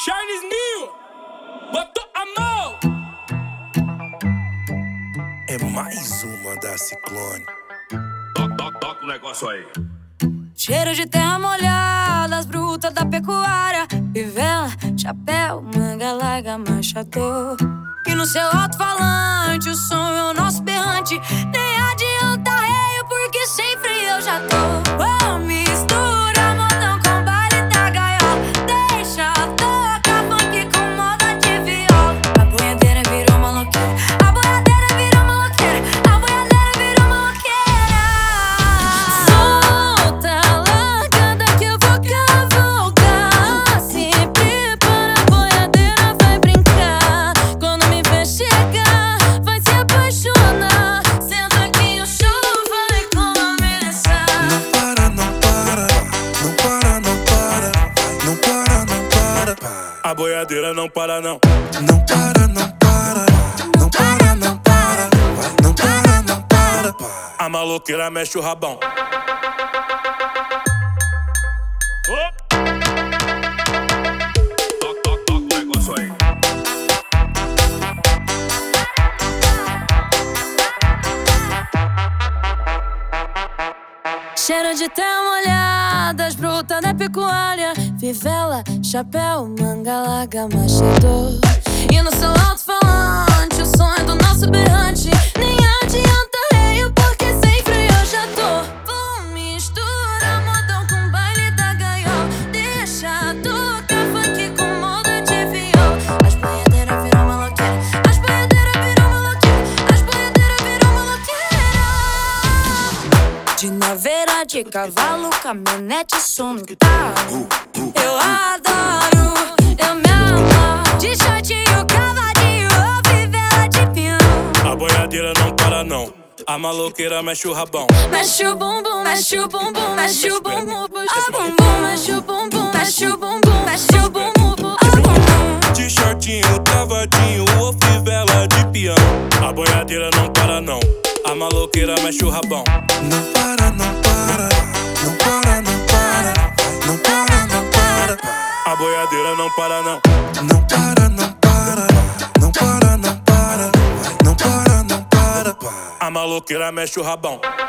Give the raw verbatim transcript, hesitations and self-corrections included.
Charles Mil, botou a mão. É mais uma da Ciclone. Toca, toca, toca o negócio aí. Cheiro de terra molhada, as brutas da pecuária, fivela, chapéu, manga larga, machador. E no seu alto-falante, o som é o nosso berrante. Nem adianta reio, porque sem freio eu já tô. Oh, mistura modão com baile da gaiola. Deixa tocar funk com moda de viola. A boiadeira virou maloqueira, a boiadeira virou maloqueira, a boiadeira virou maloqueira. Solta a largada que eu vou cavalgar. Se prepara, a boiadeira vai brincar. Quando me ver chegar, vai se apaixonar. Senta aqui, o show vai começar. Não para, não para, não para, não para, não para, não para. A boiadeira não para não. Não para, não para, não para, não para, não para, não para. A maloqueira mexe o rabão. Toca, toca, toca o negócio aí. Cheiro de terra molhada, as brutas da pecuária, fivela, chapéu, manga larga, machador. E no seu alto-falante, o som é do nosso berrante. Nem adianta reio, porque sem freio eu já tô. Pum, mistura modão com baile da gaiola. Deixa tocar funk com moda de viola. As boiadeiras viram maloqueira, as boiadeiras viram maloqueira, as boiadeiras viram maloqueira. De naveira, de cavalo, caminhonete, som no talo. Eu adoro, eu me amo. De shortinho, cavadinho, ou fivela de pinhão. A boiadeira não para não. A maloqueira mexe o rabão. Mexe o bumbum, mexe o bumbum, mexe o bumbum, puxa o bumbum, mexe o bumbum, mexe o bumbum, mexe o bumbum, puxa o bumbum. De shortinho, cavadinho ou fivela de peão. A boiadeira não para não. A maloqueira mexe o rabão. Não para, não para, não para, não para, não para, não para. A boiadeira não para não. Não para, não para, não para, não para, não para, não para. A maloqueira mexe o rabão.